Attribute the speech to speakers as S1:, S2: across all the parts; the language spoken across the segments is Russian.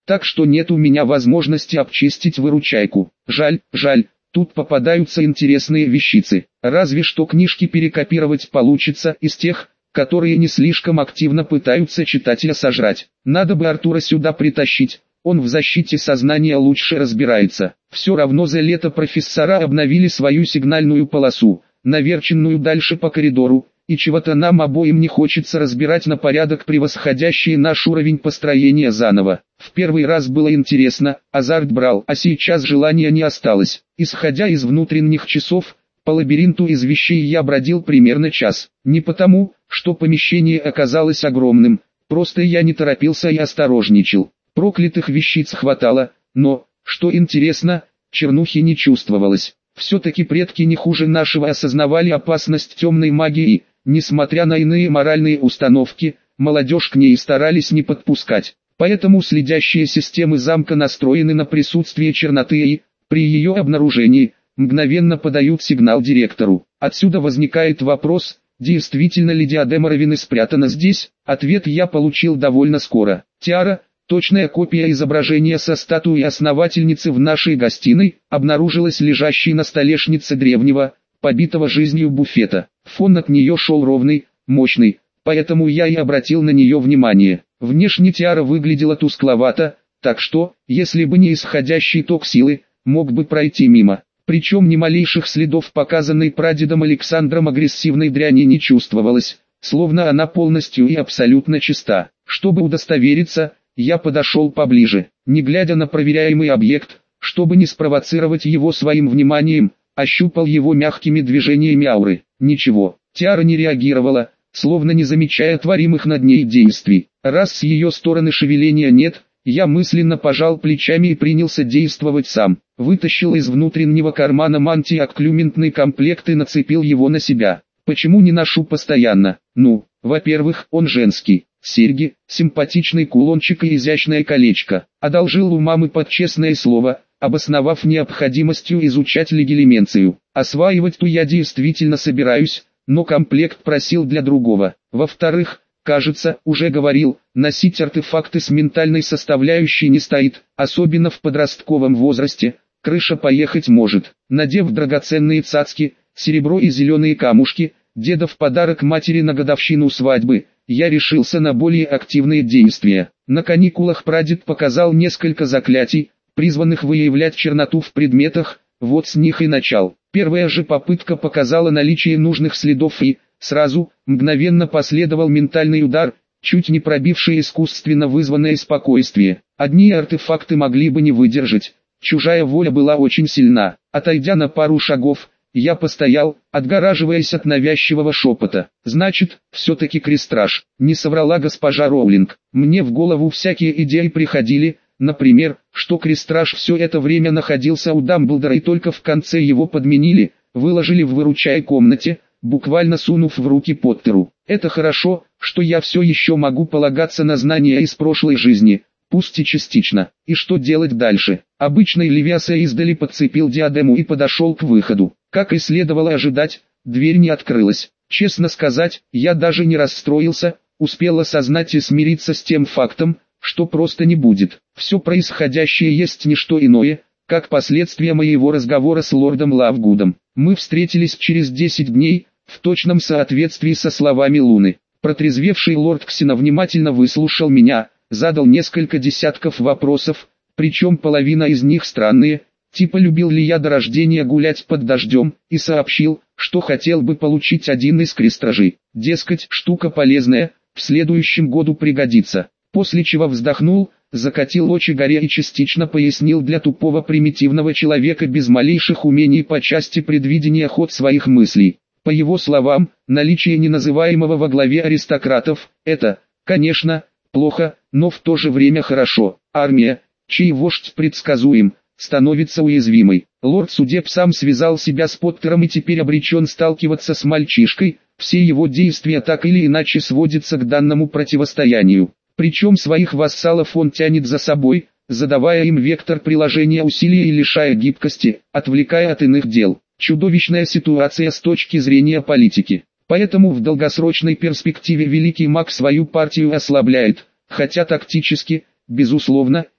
S1: так что нет у меня возможности обчистить выручайку. Жаль, тут попадаются интересные вещицы. Разве что книжки перекопировать получится из тех, которые не слишком активно пытаются читателя сожрать. Надо бы Артура сюда притащить, он в защите сознания лучше разбирается. Все равно за лето профессора обновили свою сигнальную полосу, наверченную дальше по коридору, и чего-то нам обоим не хочется разбирать на порядок превосходящий наш уровень построения заново. В первый раз было интересно, азарт брал, а сейчас желания не осталось. Исходя из внутренних часов, по лабиринту из вещей я бродил примерно час. Не потому, что помещение оказалось огромным, просто я не торопился и осторожничал. Проклятых вещиц хватало, но, что интересно, чернухи не чувствовалось. Все-таки предки не хуже нашего осознавали опасность темной магии, несмотря на иные моральные установки, молодежь к ней старались не подпускать. Поэтому следящие системы замка настроены на присутствие черноты и, при ее обнаружении, мгновенно подают сигнал директору. Отсюда возникает вопрос, действительно ли диадема Равины спрятана здесь? Ответ я получил довольно скоро. Тиара, точная копия изображения со статуей основательницы в нашей гостиной, обнаружилась лежащей на столешнице древнего, побитого жизнью буфета. Фон от нее шел ровный, мощный, поэтому я и обратил на нее внимание. Внешне тиара выглядела тускловато, так что, если бы не исходящий ток силы, мог бы пройти мимо. Причем ни малейших следов показанной прадедом Александром агрессивной дряни не чувствовалось, словно она полностью и абсолютно чиста. Чтобы удостовериться, я подошел поближе, не глядя на проверяемый объект, чтобы не спровоцировать его своим вниманием, ощупал его мягкими движениями ауры. Ничего, тиара не реагировала, словно не замечая творимых над ней действий. Раз с ее стороны шевеления нет, я мысленно пожал плечами и принялся действовать сам. Вытащил из внутреннего кармана мантии окклюментный комплект и нацепил его на себя. Почему не ношу постоянно? Ну, во-первых, он женский. Серьги, симпатичный кулончик и изящное колечко. Одолжил у мамы под честное слово, обосновав необходимостью изучать легилименцию. Осваивать-то я действительно собираюсь, но комплект просил для другого. Во-вторых, кажется, уже говорил, носить артефакты с ментальной составляющей не стоит, особенно в подростковом возрасте, крыша поехать может. Надев драгоценные цацки, серебро и зеленые камушки, деда в подарок матери на годовщину свадьбы, я решился на более активные действия. На каникулах прадед показал несколько заклятий, призванных выявлять черноту в предметах, вот с них и начал. Первая же попытка показала наличие нужных следов и, сразу, мгновенно последовал ментальный удар, чуть не пробивший искусственно вызванное спокойствие. Одни артефакты могли бы не выдержать, чужая воля была очень сильна. Отойдя на пару шагов, я постоял, отгораживаясь от навязчивого шепота. Значит, все-таки крестраж. Не соврала госпожа Роулинг. Мне в голову всякие идеи приходили, например, что крестраж все это время находился у Дамблдора и только в конце его подменили, выложили в выручай комнате, буквально сунув в руки Поттеру. Это хорошо, что я все еще могу полагаться на знания из прошлой жизни, пусть и частично. И что делать дальше? Обычный Левиаса издали подцепил диадему и подошел к выходу. Как и следовало ожидать, дверь не открылась. Честно сказать, я даже не расстроился, успел осознать и смириться с тем фактом, что просто не будет. Все происходящее есть не что иное, как последствия моего разговора с лордом Лавгудом. Мы встретились через 10 дней, в точном соответствии со словами Луны. Протрезвевший лорд Ксена внимательно выслушал меня, задал несколько десятков вопросов, причем половина из них странные, типа любил ли я до рождения гулять под дождем, и сообщил, что хотел бы получить один из крестражей. Дескать, штука полезная, в следующем году пригодится. После чего вздохнул, закатил очи горе и частично пояснил для тупого примитивного человека без малейших умений по части предвидения ход своих мыслей. По его словам, наличие неназываемого во главе аристократов – это, конечно, плохо, но в то же время хорошо. Армия, чей вождь предсказуем, становится уязвимой. Лорд Судеб сам связал себя с Поттером и теперь обречен сталкиваться с мальчишкой, все его действия так или иначе сводятся к данному противостоянию. Причем своих вассалов он тянет за собой, задавая им вектор приложения усилий и лишая гибкости, отвлекая от иных дел. Чудовищная ситуация с точки зрения политики. Поэтому в долгосрочной перспективе великий маг свою партию ослабляет, хотя тактически, безусловно,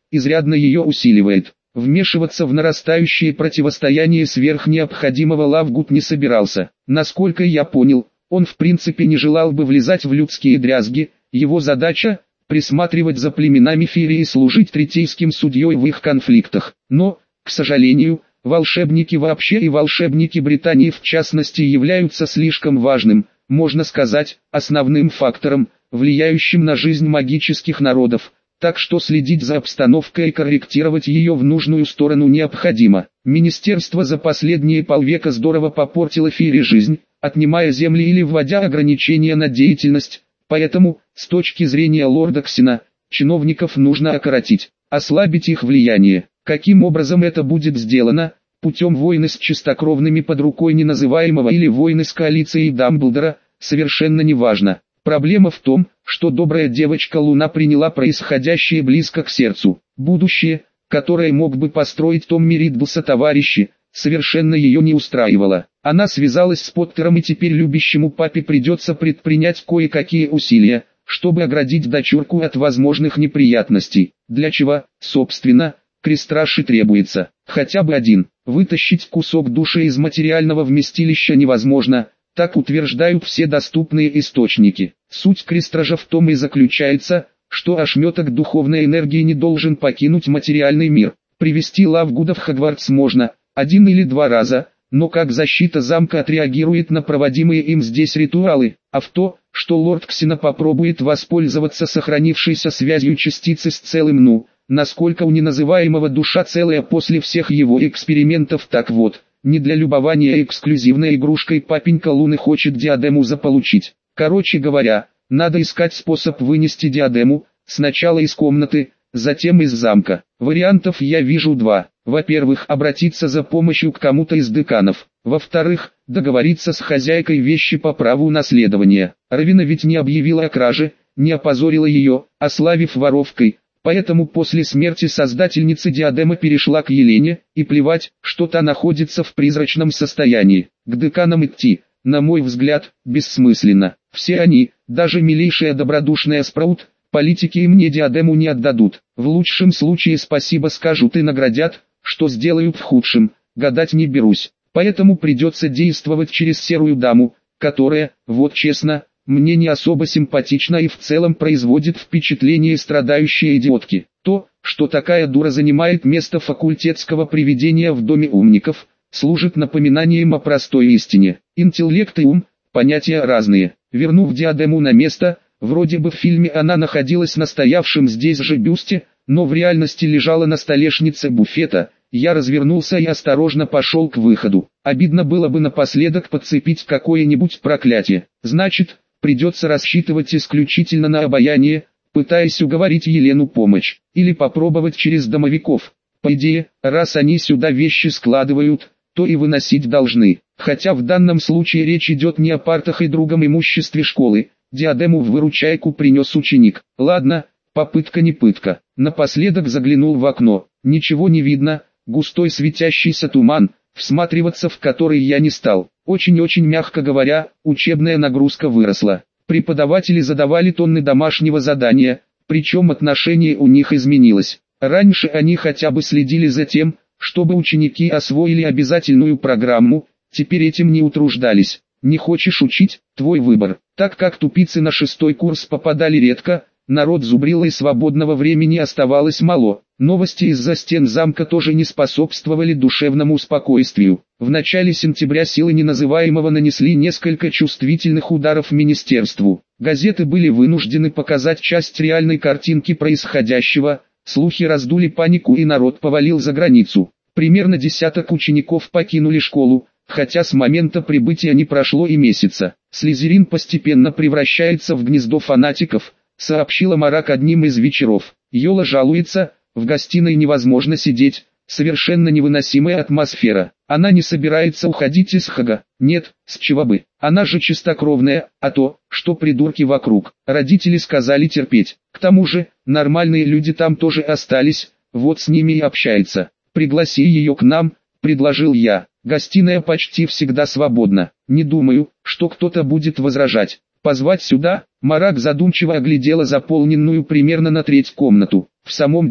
S1: изрядно ее усиливает. Вмешиваться в нарастающее противостояние сверх необходимого Лавгуд не собирался. Насколько я понял, он в принципе не желал бы влезать в людские дрязги, его задача – присматривать за племенами Фири и служить третейским судьей в их конфликтах. Но, к сожалению, волшебники вообще и волшебники Британии в частности являются слишком важным, можно сказать, основным фактором, влияющим на жизнь магических народов. Так что следить за обстановкой и корректировать ее в нужную сторону необходимо. Министерство за последние полвека здорово попортило Фири жизнь, отнимая земли или вводя ограничения на деятельность, поэтому, с точки зрения лорда Ксена, чиновников нужно окоротить, ослабить их влияние. Каким образом это будет сделано? Путем войны с чистокровными под рукой неназываемого или войны с коалицией Дамблдора, совершенно неважно. Проблема в том, что добрая девочка Луна приняла происходящее близко к сердцу. Будущее, которое мог бы построить Томми Ридл сотоварищи, совершенно ее не устраивало. Она связалась с Поттером, и теперь любящему папе придется предпринять кое-какие усилия, чтобы оградить дочурку от возможных неприятностей. Для чего, собственно, Крестраши требуется хотя бы один. Вытащить кусок души из материального вместилища невозможно, так утверждают все доступные источники. Суть Крестража в том и заключается, что ошметок духовной энергии не должен покинуть материальный мир. Привести Лавгуда в Хогвартс можно, 1 или 2 раза, но как защита замка отреагирует на проводимые им здесь ритуалы, а в то, что лорд Ксена попробует воспользоваться сохранившейся связью частицы с целым насколько у неназываемого душа целая после всех его экспериментов. Так вот, не для любования эксклюзивной игрушкой папенька Луны хочет диадему заполучить. Короче говоря, надо искать способ вынести диадему, сначала из комнаты, затем из замка. Вариантов я вижу 2. Во-первых, обратиться за помощью к кому-то из деканов. Во-вторых, договориться с хозяйкой вещи по праву наследования. Равина ведь не объявила о краже, не опозорила ее, ославив воровкой. Поэтому после смерти создательницы диадемы перешла к Елене, и плевать, что та находится в призрачном состоянии. К деканам идти, на мой взгляд, бессмысленно. Все они, даже милейшая добродушная Спраут, политики им мне диадему не отдадут. В лучшем случае спасибо скажут и наградят, что сделают в худшем, гадать не берусь. Поэтому придется действовать через серую даму, которая, вот честно, мне не особо симпатична и в целом производит впечатление страдающей идиотки. То, что такая дура занимает место факультетского привидения в доме умников, служит напоминанием о простой истине. Интеллект и ум – понятия разные. Вернув диадему на место, вроде бы в фильме она находилась на стоявшем здесь же бюсте, но в реальности лежала на столешнице буфета. Я развернулся и осторожно пошел к выходу. Обидно было бы напоследок подцепить какое-нибудь проклятие. Значит, придется рассчитывать исключительно на обаяние, пытаясь уговорить Елену помочь, или попробовать через домовиков. По идее, раз они сюда вещи складывают, то и выносить должны. Хотя в данном случае речь идет не о партах и другом имуществе школы, диадему в выручайку принес ученик. Ладно, попытка не пытка. Напоследок заглянул в окно, ничего не видно, густой светящийся туман, всматриваться в который я не стал. Очень-очень мягко говоря, учебная нагрузка выросла. Преподаватели задавали тонны домашнего задания, причем отношение у них изменилось. Раньше они хотя бы следили за тем, чтобы ученики освоили обязательную программу, теперь этим не утруждались. Не хочешь учить – твой выбор. Так как тупицы на 6-й курс попадали редко, народ зубрил и свободного времени оставалось мало. Новости из-за стен замка тоже не способствовали душевному спокойствию. В начале сентября силы неназываемого нанесли несколько чувствительных ударов министерству. Газеты были вынуждены показать часть реальной картинки происходящего, слухи раздули панику и народ повалил за границу. Примерно десяток учеников покинули школу, хотя с момента прибытия не прошло и месяца. Слизерин постепенно превращается в гнездо фанатиков, сообщила Марак одним из вечеров. Йола жалуется, в гостиной невозможно сидеть, совершенно невыносимая атмосфера. Она не собирается уходить из Хога. Нет, с чего бы. Она же чистокровная, а то, что придурки вокруг. Родители сказали терпеть. К тому же, нормальные люди там тоже остались, вот с ними и общается. Пригласи ее к нам, предложил я. Гостиная почти всегда свободна. Не думаю, что кто-то будет возражать. Позвать сюда? Марак задумчиво оглядела заполненную примерно на треть комнату. В самом деле,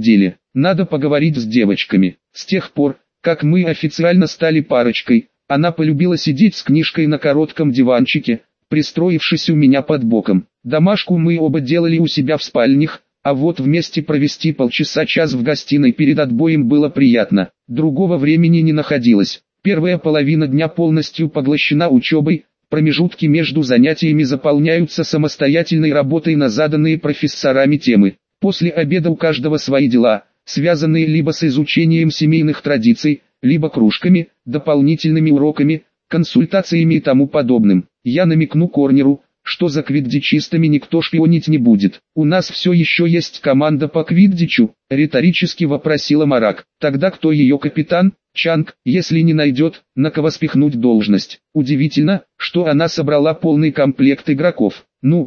S1: надо поговорить с девочками. С тех пор, как мы официально стали парочкой, она полюбила сидеть с книжкой на коротком диванчике, пристроившись у меня под боком. Домашку мы оба делали у себя в спальнях, а вот вместе провести полчаса-час в гостиной перед отбоем было приятно. Другого времени не находилось. Первая половина дня полностью поглощена учебой, промежутки между занятиями заполняются самостоятельной работой на заданные профессорами темы. После обеда у каждого свои дела, связанные либо с изучением семейных традиций, либо кружками, дополнительными уроками, консультациями и тому подобным. Я намекну Корнеру, что за квиддичистами никто шпионить не будет. «У нас все еще есть команда по квиддичу?» — риторически вопросила Марак. «Тогда кто ее капитан?» «Чанг, если не найдет, на кого спихнуть должность». Удивительно, что она собрала полный комплект игроков.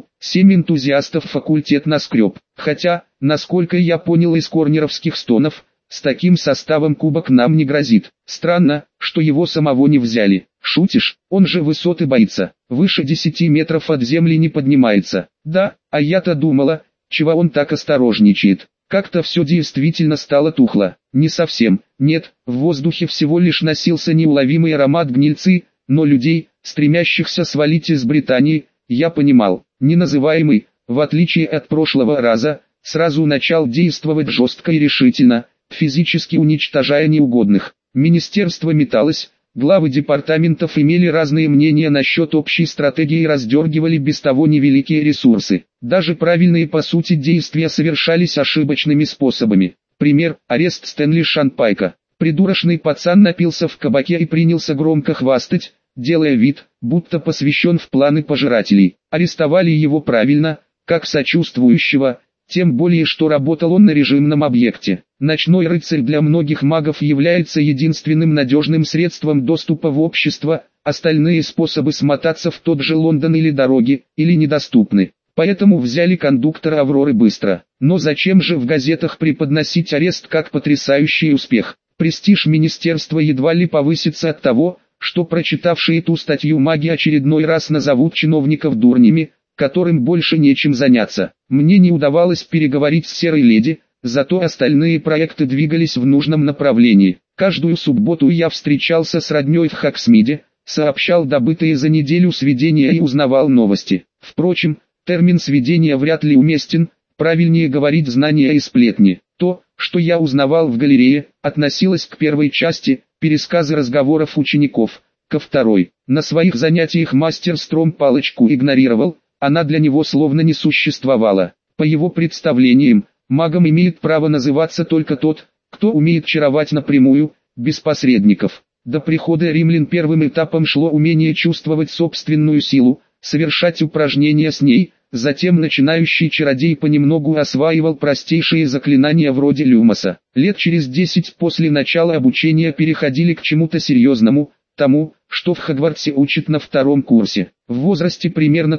S1: 7 энтузиастов факультет наскреб. Хотя, насколько я понял из корнеровских стонов, с таким составом кубок нам не грозит. Странно, что его самого не взяли. Шутишь? Он же высоты боится. Выше 10 метров от земли не поднимается. Да, а я-то думала, чего он так осторожничает. Как-то все действительно стало тухло. Не совсем. Нет, в воздухе всего лишь носился неуловимый аромат гнильцы, но людей, стремящихся свалить из Британии, я понимал. Неназываемый, в отличие от прошлого раза, сразу начал действовать жестко и решительно, физически уничтожая неугодных. Министерство металось, главы департаментов имели разные мнения насчет общей стратегии и раздергивали без того невеликие ресурсы. Даже правильные по сути действия совершались ошибочными способами. Пример – арест Стэнли Шанпайка. Придурочный пацан напился в кабаке и принялся громко хвастать, делая вид, будто посвящен в планы пожирателей. Арестовали его правильно, как сочувствующего, тем более что работал он на режимном объекте. Ночной рыцарь для многих магов является единственным надежным средством доступа в общество, остальные способы смотаться в тот же Лондон или дороги, или недоступны. Поэтому взяли кондуктора Авроры быстро. Но зачем же в газетах преподносить арест как потрясающий успех? Престиж министерства едва ли повысится от того, что прочитавшие эту статью маги очередной раз назовут чиновников дурнями, которым больше нечем заняться. Мне не удавалось переговорить с Серой Леди, зато остальные проекты двигались в нужном направлении. Каждую субботу я встречался с роднёй в Хоксмиде, сообщал добытые за неделю сведения и узнавал новости. Впрочем, термин «сведения» вряд ли уместен, правильнее говорить «знания и сплетни». То, что я узнавал в галерее, относилось к первой части, пересказы разговоров учеников, ко второй. На своих занятиях мастер Стром палочку игнорировал, она для него словно не существовала. По его представлениям, магом имеет право называться только тот, кто умеет чаровать напрямую, без посредников. До прихода римлян первым этапом шло умение чувствовать собственную силу, совершать упражнения с ней, затем начинающий чародей понемногу осваивал простейшие заклинания вроде люмоса. Лет через 10 после начала обучения переходили к чему-то серьезному, тому, что в Хогвартсе учат на втором курсе. В возрасте примерно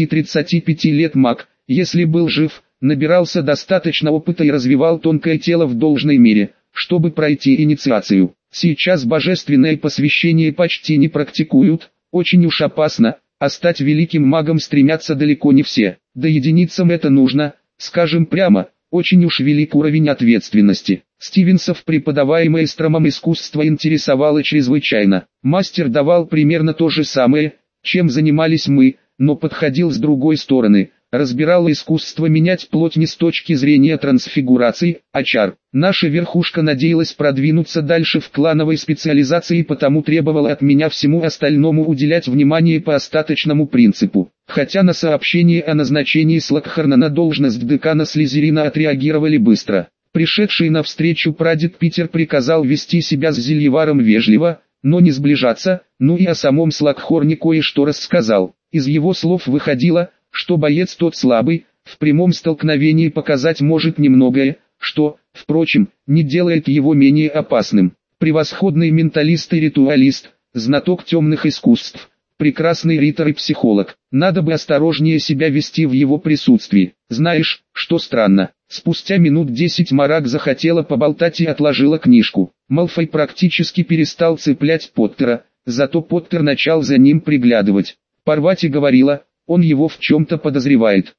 S1: 30-35 лет маг, если был жив, набирался достаточно опыта и развивал тонкое тело в должной мере, чтобы пройти инициацию. Сейчас божественное посвящение почти не практикуют, очень уж опасно, а стать великим магом стремятся далеко не все. Да единицам это нужно, скажем прямо, очень уж велик уровень ответственности. Стивенсов, преподаваемое Стромом искусство, интересовало чрезвычайно. Мастер давал примерно то же самое, чем занимались мы, но подходил с другой стороны. Разбирал искусство менять плоть не с точки зрения трансфигурации, а чар. Наша верхушка надеялась продвинуться дальше в клановой специализации и потому требовала от меня всему остальному уделять внимание по остаточному принципу. Хотя на сообщение о назначении Слокхарна на должность декана Слизерина отреагировали быстро. Пришедший навстречу прадед Питер приказал вести себя с Зельеваром вежливо, но не сближаться, и о самом Слокхорне кое-что рассказал. Из его слов выходило, что боец тот слабый, в прямом столкновении показать может немногое, что, впрочем, не делает его менее опасным. Превосходный менталист и ритуалист, знаток темных искусств, прекрасный ритор и психолог. Надо бы осторожнее себя вести в его присутствии. Знаешь, что странно? Спустя минут 10 Марак захотела поболтать и отложила книжку. Малфой практически перестал цеплять Поттера, зато Поттер начал за ним приглядывать. Парвати говорила, он его в чем-то подозревает.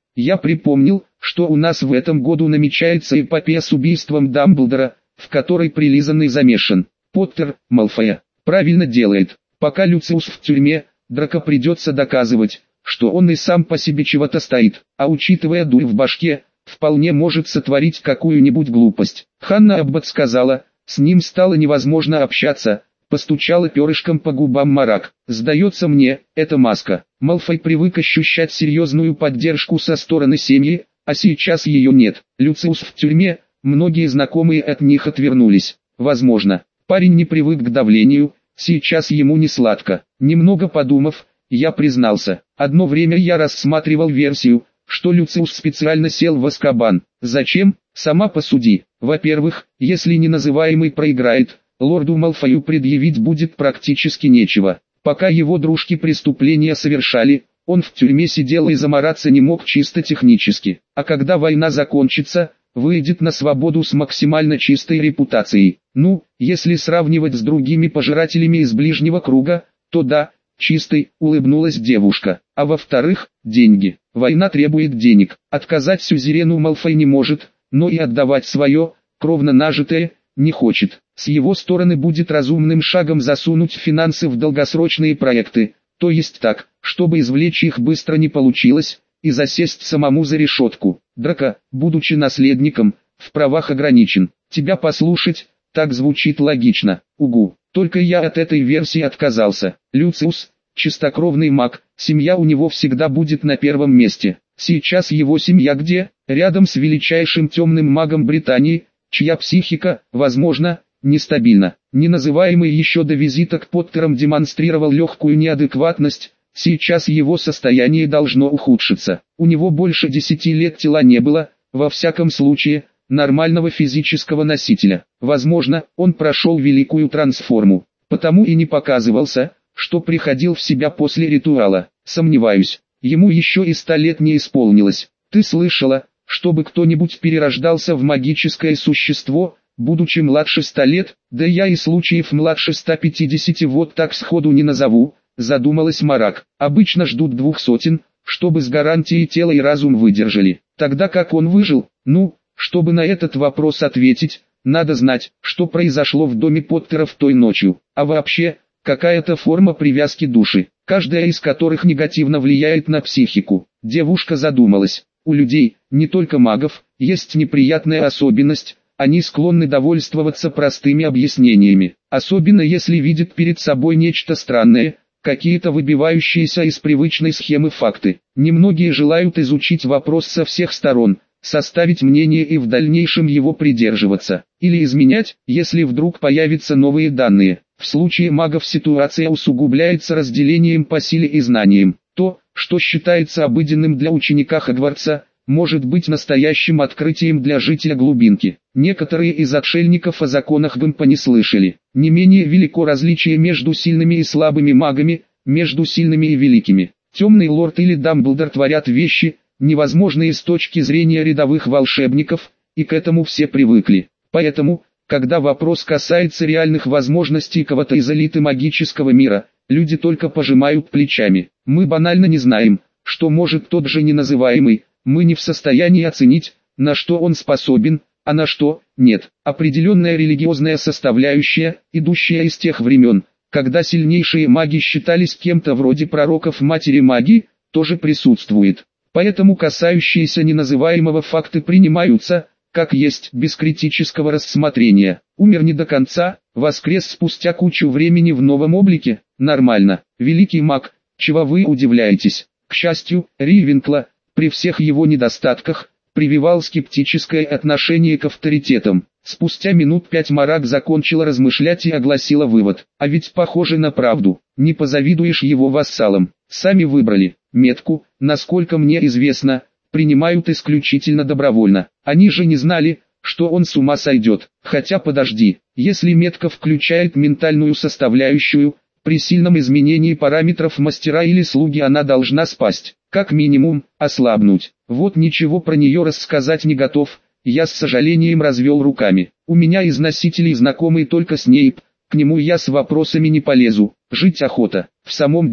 S1: Я припомнил, что у нас в этом году намечается эпопея с убийством Дамблдора, в которой прилизанный замешан. Поттер, Малфоя, правильно делает. Пока Люциус в тюрьме, Драко придется доказывать, что он и сам по себе чего-то стоит, а учитывая дурь в башке, вполне может сотворить какую-нибудь глупость. Ханна Аббот сказала, с ним стало невозможно общаться, постучала перышком по губам Марак. Сдается мне, это маска. Малфой привык ощущать серьезную поддержку со стороны семьи, а сейчас ее нет. Люциус в тюрьме, многие знакомые от них отвернулись. Возможно, парень не привык к давлению, сейчас ему не сладко. Немного подумав, я признался. Одно время я рассматривал версию, что Люциус специально сел в Азкабан. Зачем? Сама посуди. Во-первых, если неназываемый проиграет, лорду Малфою предъявить будет практически нечего. Пока его дружки преступления совершали, он в тюрьме сидел и замораться не мог чисто технически. А когда война закончится, выйдет на свободу с максимально чистой репутацией. Ну, если сравнивать с другими пожирателями из ближнего круга, то да, чистой, улыбнулась девушка. А во-вторых, деньги. Война требует денег. Отказать сюзерену Малфой не может, но и отдавать свое, кровно нажитое, не хочет. С его стороны будет разумным шагом засунуть финансы в долгосрочные проекты, то есть так, чтобы извлечь их быстро не получилось, и засесть самому за решетку. Драко, будучи наследником, в правах ограничен. Тебя послушать, так звучит логично. Угу. Только я от этой версии отказался. Люциус, чистокровный маг, семья у него всегда будет на первом месте. Сейчас его семья где? Рядом с величайшим темным магом Британии, чья психика, возможно, нестабильна. Неназываемый еще до визита к Поттерам демонстрировал легкую неадекватность, сейчас его состояние должно ухудшиться. У него больше 10 лет тела не было, во всяком случае, нормального физического носителя. Возможно, он прошел великую трансформу, потому и не показывался, что приходил в себя после ритуала. Сомневаюсь, ему еще и 100 лет не исполнилось. Ты слышала, чтобы кто-нибудь перерождался в магическое существо, будучи младше 100 лет? Да я и случаев младше 150 вот так сходу не назову, задумалась Марак. Обычно ждут 200, чтобы с гарантией тело и разум выдержали. Тогда как он выжил? Ну, чтобы на этот вопрос ответить, надо знать, что произошло в доме Поттеров той ночью. А вообще, какая-то форма привязки души, каждая из которых негативно влияет на психику. Девушка задумалась. У людей, не только магов, есть неприятная особенность, они склонны довольствоваться простыми объяснениями, особенно если видят перед собой нечто странное, какие-то выбивающиеся из привычной схемы факты. Немногие желают изучить вопрос со всех сторон, составить мнение и в дальнейшем его придерживаться, или изменять, если вдруг появятся новые данные. В случае магов ситуация усугубляется разделением по силе и знаниям. То, что считается обыденным для ученика Хогвартса, может быть настоящим открытием для жителя глубинки. Некоторые из отшельников о законах Гэмпа не слышали. Не менее велико различие между сильными и слабыми магами, между сильными и великими. Темный лорд или Дамблдор творят вещи, невозможные с точки зрения рядовых волшебников, и к этому все привыкли. Поэтому, когда вопрос касается реальных возможностей кого-то из элиты магического мира, люди только пожимают плечами. Мы банально не знаем, что может тот же неназываемый, мы не в состоянии оценить, на что он способен, а на что нет. Определенная религиозная составляющая, идущая из тех времен, когда сильнейшие маги считались кем-то вроде пророков матери магии, тоже присутствует. Поэтому касающиеся неназываемого факты принимаются, как есть, без критического рассмотрения. Умер не до конца, воскрес спустя кучу времени в новом облике, нормально. Великий маг, чего вы удивляетесь? К счастью, Ривенкла, при всех его недостатках, прививал скептическое отношение к авторитетам. Спустя минут 5 Марак закончила размышлять и огласила вывод. А ведь похоже на правду, не позавидуешь его вассалам. Сами выбрали. Метку, насколько мне известно, принимают исключительно добровольно. Они же не знали, что он с ума сойдет. Хотя подожди, если метка включает ментальную составляющую, при сильном изменении параметров мастера или слуги она должна спасть, как минимум, ослабнуть. Вот ничего про нее рассказать не готов, я с сожалением развел руками. У меня из носителей знакомый только Снейп, к нему я с вопросами не полезу, жить охота. В самом деле,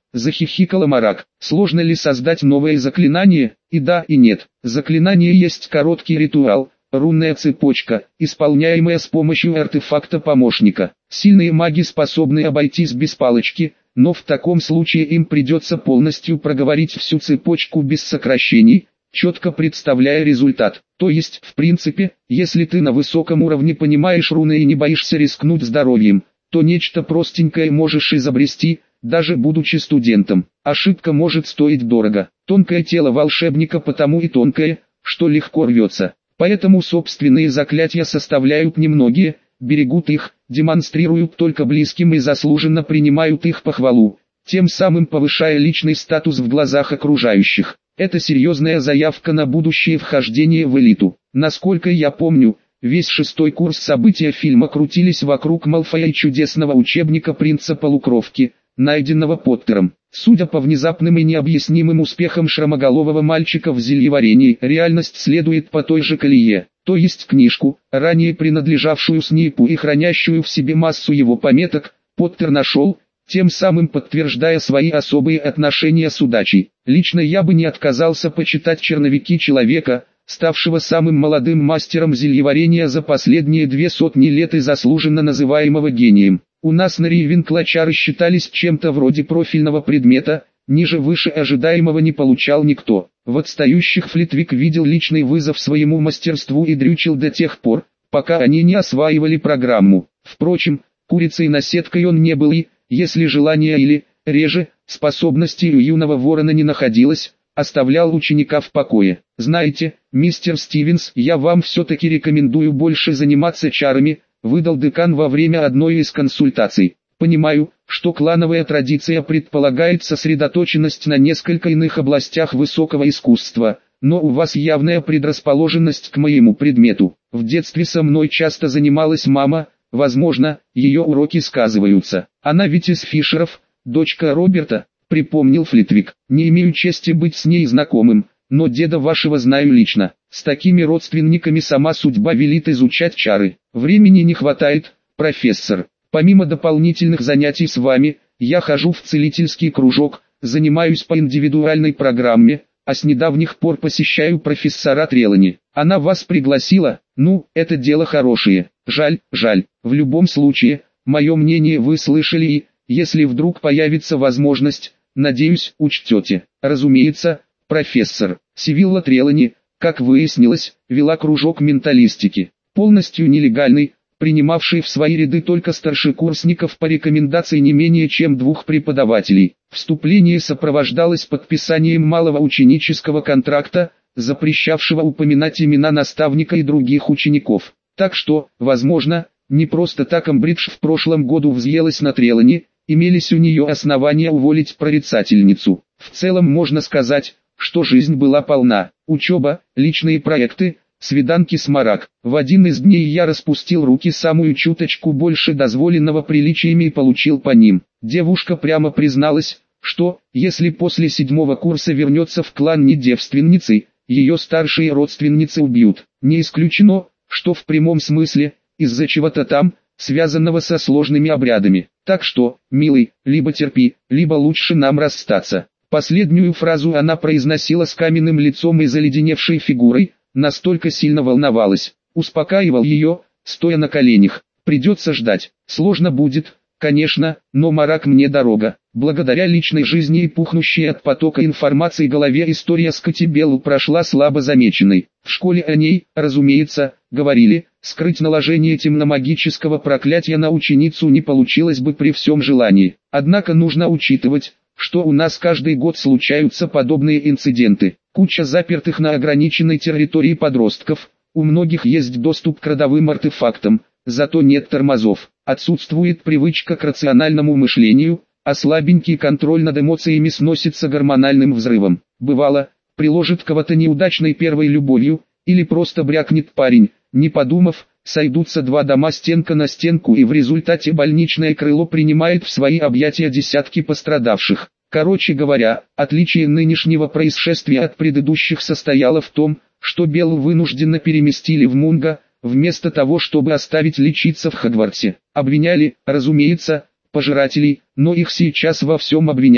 S1: захихикала Марак. Сложно ли создать новое заклинание? И да, и нет. Заклинание есть короткий ритуал, рунная цепочка, исполняемая с помощью артефакта-помощника. Сильные маги способны обойтись без палочки, но в таком случае им придется полностью проговорить всю цепочку без сокращений, четко представляя результат. То есть, в принципе, если ты на высоком уровне понимаешь руны и не боишься рискнуть здоровьем, то нечто простенькое можешь изобрести, даже будучи студентом. Ошибка может стоить дорого. Тонкое тело волшебника потому и тонкое, что легко рвется. Поэтому собственные заклятия составляют немногие, берегут их, демонстрируют только близким и заслуженно принимают их похвалу, тем самым повышая личный статус в глазах окружающих. Это серьезная заявка на будущее вхождение в элиту. Насколько я помню, весь 6-й курс события фильма крутились вокруг Малфоя и чудесного учебника принца Полукровки, найденного Поттером. Судя по внезапным и необъяснимым успехам шрамоголового мальчика в зельеварении, реальность следует по той же колее, то есть книжку, ранее принадлежавшую Снейпу и хранящую в себе массу его пометок, Поттер нашел, тем самым подтверждая свои особые отношения с удачей. Лично я бы не отказался почитать черновики человека, ставшего самым молодым мастером зельеварения за последние 200 лет и заслуженно называемого гением. У нас на Рейвенкло чары считались чем-то вроде профильного предмета, ниже-выше ожидаемого не получал никто. В отстающих Флитвик видел личный вызов своему мастерству и дрючил до тех пор, пока они не осваивали программу. Впрочем, курицей-наседкой он не был и, если желание или, реже, способности у юного ворона не находилось, оставлял ученика в покое. Знаете, мистер Стивенс, я вам все-таки рекомендую больше заниматься чарами, выдал декан во время одной из консультаций. Понимаю, что клановая традиция предполагает сосредоточенность на несколько иных областях высокого искусства, но у вас явная предрасположенность к моему предмету. В детстве со мной часто занималась мама, возможно, ее уроки сказываются. Она ведь из Фишеров, дочка Роберта, припомнил Флитвик. Не имею чести быть с ней знакомым, но деда вашего знаю лично. С такими родственниками сама судьба велит изучать чары. Времени не хватает, профессор. Помимо дополнительных занятий с вами, я хожу в целительский кружок, занимаюсь по индивидуальной программе, а с недавних пор посещаю профессора Трелани. Она вас пригласила? Ну, это дело хорошее. Жаль, жаль. В любом случае, мое мнение вы слышали и, если вдруг появится возможность, надеюсь, учтете. Разумеется, профессор. Сивилла Трелани, как выяснилось, вела кружок менталистики. Полностью нелегальный, принимавший в свои ряды только старшекурсников по рекомендации не менее чем 2 преподавателей. Вступление сопровождалось подписанием малого ученического контракта, запрещавшего упоминать имена наставника и других учеников. Так что, возможно, не просто так Амбридж в прошлом году взъелась на Трелани, имелись у нее основания уволить прорицательницу. В целом можно сказать, что жизнь была полна. Учеба, личные проекты, свиданки с Марак. В один из дней я распустил руки самую чуточку больше дозволенного приличиями и получил по ним. Девушка прямо призналась, что, если после 7-го курса вернется в клан не девственницей, ее старшие родственницы убьют. Не исключено, что в прямом смысле, из-за чего-то там, связанного со сложными обрядами. Так что, милый, либо терпи, либо лучше нам расстаться. Последнюю фразу она произносила с каменным лицом и заледеневшей фигурой, настолько сильно волновалась. Успокаивал ее, стоя на коленях. Придется ждать. Сложно будет, конечно, но Марак мне дорога. Благодаря личной жизни и пухнущей от потока информации голове история с Катибеллу прошла слабо замеченной. В школе о ней, разумеется, говорили, скрыть наложение темномагического проклятия на ученицу не получилось бы при всем желании. Однако нужно учитывать, что у нас каждый год случаются подобные инциденты. Куча запертых на ограниченной территории подростков, у многих есть доступ к родовым артефактам, зато нет тормозов. Отсутствует привычка к рациональному мышлению, а слабенький контроль над эмоциями сносится гормональным взрывом. Бывало, приложит кого-то неудачной первой любовью, или просто брякнет парень, не подумав, сойдутся 2 дома стенка на стенку и в результате больничное крыло принимает в свои объятия десятки пострадавших. Короче говоря, отличие нынешнего происшествия от предыдущих состояло в том, что Беллу вынужденно переместили в Мунго, вместо того чтобы оставить лечиться в Хогвартсе. Обвиняли, разумеется, пожирателей, но их сейчас во всем обвиняют.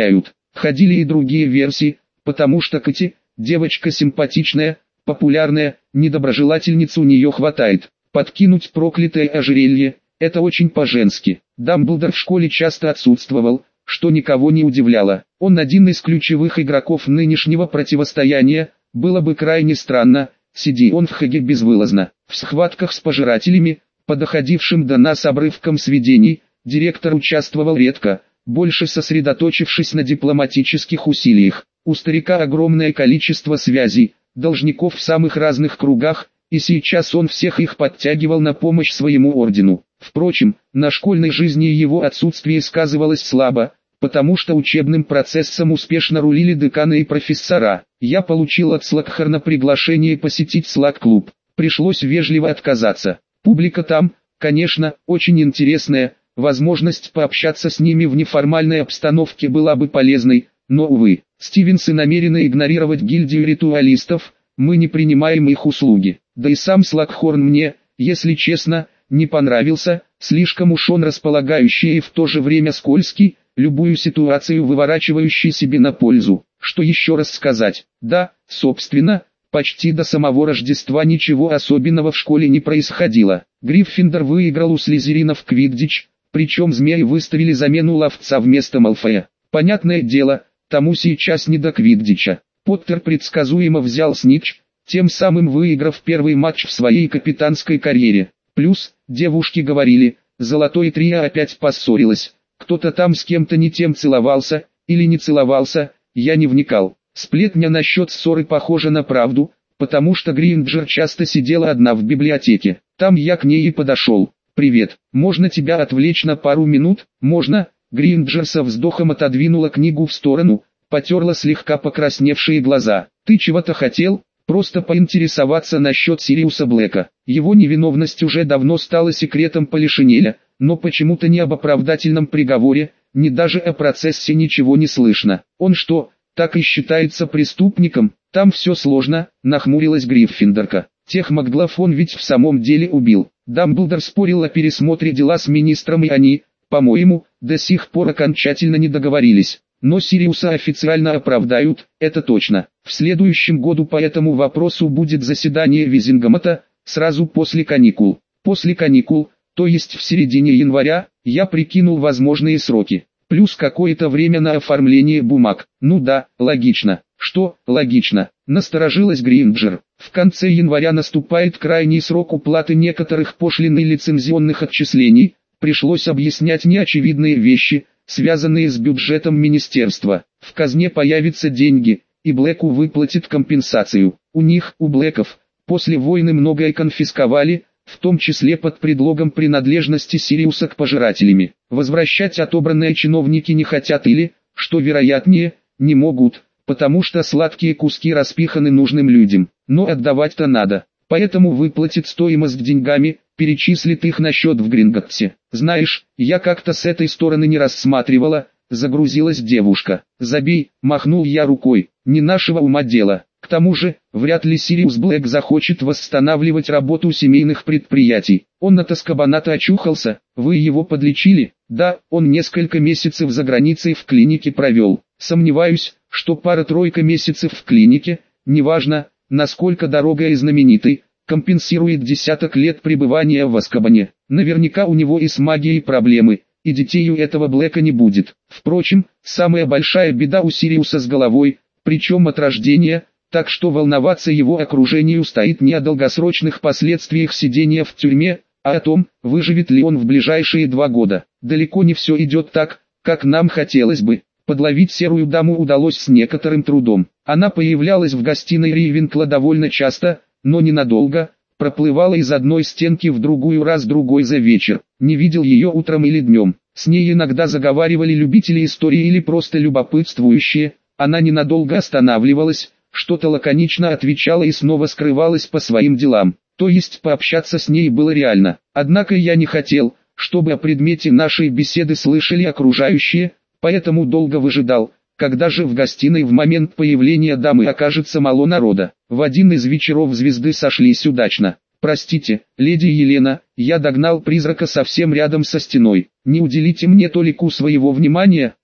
S1: Ходили и другие версии, потому что Кэти, девочка симпатичная, популярная, недоброжелательниц у нее хватает. Подкинуть проклятое ожерелье – это очень по-женски. Дамблдор в школе часто отсутствовал, что никого не удивляло. Он один из ключевых игроков нынешнего противостояния, было бы крайне странно, сиди он в Хаге безвылазно. В схватках с пожирателями, по доходившим до нас обрывкам сведений, директор участвовал редко, больше сосредоточившись на дипломатических усилиях. У старика огромное количество связей, должников в самых разных кругах, и сейчас он всех их подтягивал на помощь своему ордену. Впрочем, на школьной жизни его отсутствие сказывалось слабо, потому что учебным процессом успешно рулили деканы и профессора. Я получил от Слакхарна приглашение посетить Слак-клуб. Пришлось вежливо отказаться. Публика там, конечно, очень интересная, возможность пообщаться с ними в неформальной обстановке была бы полезной, но, увы, Стивенсы намерены игнорировать гильдию ритуалистов, мы не принимаем их услуги. Да и сам Слакхорн мне, если честно, не понравился, слишком уж он располагающий и в то же время скользкий, любую ситуацию выворачивающий себе на пользу. Что еще раз сказать? Да, собственно, почти до самого Рождества ничего особенного в школе не происходило. Гриффиндор выиграл у слизеринов квиддич, причем змеи выставили замену ловца вместо Малфоя. Понятное дело, тому сейчас не до квиддича. Поттер предсказуемо взял снитч, тем самым выиграв первый матч в своей капитанской карьере. Плюс, девушки говорили, золотое трио опять поссорилось, кто-то там с кем-то не тем целовался, или не целовался, я не вникал. Сплетня насчет ссоры похожа на правду, потому что Гринджер часто сидела одна в библиотеке. Там я к ней и подошел. «Привет, можно тебя отвлечь на пару минут?» «Можно». Гринджер со вздохом отодвинула книгу в сторону, потерла слегка покрасневшие глаза. «Ты чего-то хотел?» «Просто поинтересоваться насчет Сириуса Блэка. Его невиновность уже давно стала секретом Полишинеля, но почему-то ни об оправдательном приговоре, ни даже о процессе ничего не слышно. Он что, так и считается преступником?» «Там все сложно», — нахмурилась Гриффиндорка. «Тех маглов он ведь в самом деле убил». Дамблдор спорил о пересмотре дела с министром, и они, по-моему, до сих пор окончательно не договорились. Но Сириуса официально оправдают, это точно. В следующем году по этому вопросу будет заседание Визингамата, сразу после каникул. После каникул, то есть в середине января, я прикинул возможные сроки. Плюс какое-то время на оформление бумаг. Ну да, логично. Что, логично? Насторожилась Гринджер. В конце января наступает крайний срок уплаты некоторых пошлин и лицензионных отчислений. Пришлось объяснять неочевидные вещи, связанные с бюджетом министерства. В казне появятся деньги, и Блэку выплатят компенсацию. У них, у Блэков, после войны многое конфисковали, в том числе под предлогом принадлежности Сириуса к пожирателями. Возвращать отобранные чиновники не хотят или, что вероятнее, не могут, потому что сладкие куски распиханы нужным людям. Но отдавать-то надо. Поэтому выплатит стоимость деньгами, перечислит их на счет в Гринготтсе. «Знаешь, я как-то с этой стороны не рассматривала», — загрузилась девушка. «Забей», — махнул я рукой, — «не нашего ума дело. К тому же, вряд ли Сириус Блэк захочет восстанавливать работу семейных предприятий. Он от Азкабаната очухался, вы его подлечили?» «Да, он несколько месяцев за границей в клинике провел. Сомневаюсь, что пара-тройка месяцев в клинике, неважно, насколько дорогой и знаменитой, компенсирует десяток лет пребывания в Азкабане. Наверняка у него и с магией проблемы, и детей у этого Блэка не будет. Впрочем, самая большая беда у Сириуса с головой, причем от рождения, так что волноваться его окружению стоит не о долгосрочных последствиях сидения в тюрьме, а о том, выживет ли он в ближайшие 2 года. Далеко не все идет так, как нам хотелось бы. Подловить серую даму удалось с некоторым трудом. Она появлялась в гостиной Рейвенкла довольно часто, но ненадолго, проплывала из одной стенки в другую раз-другой за вечер. Не видел ее утром или днем. С ней иногда заговаривали любители истории или просто любопытствующие. Она ненадолго останавливалась, что-то лаконично отвечала и снова скрывалась по своим делам. То есть пообщаться с ней было реально. Однако я не хотел, чтобы о предмете нашей беседы слышали окружающие, поэтому долго выжидал, когда же в гостиной в момент появления дамы окажется мало народа. В один из вечеров звезды сошлись удачно. «Простите, леди Елена, я догнал призрака совсем рядом со стеной. Не уделите мне толику своего внимания?»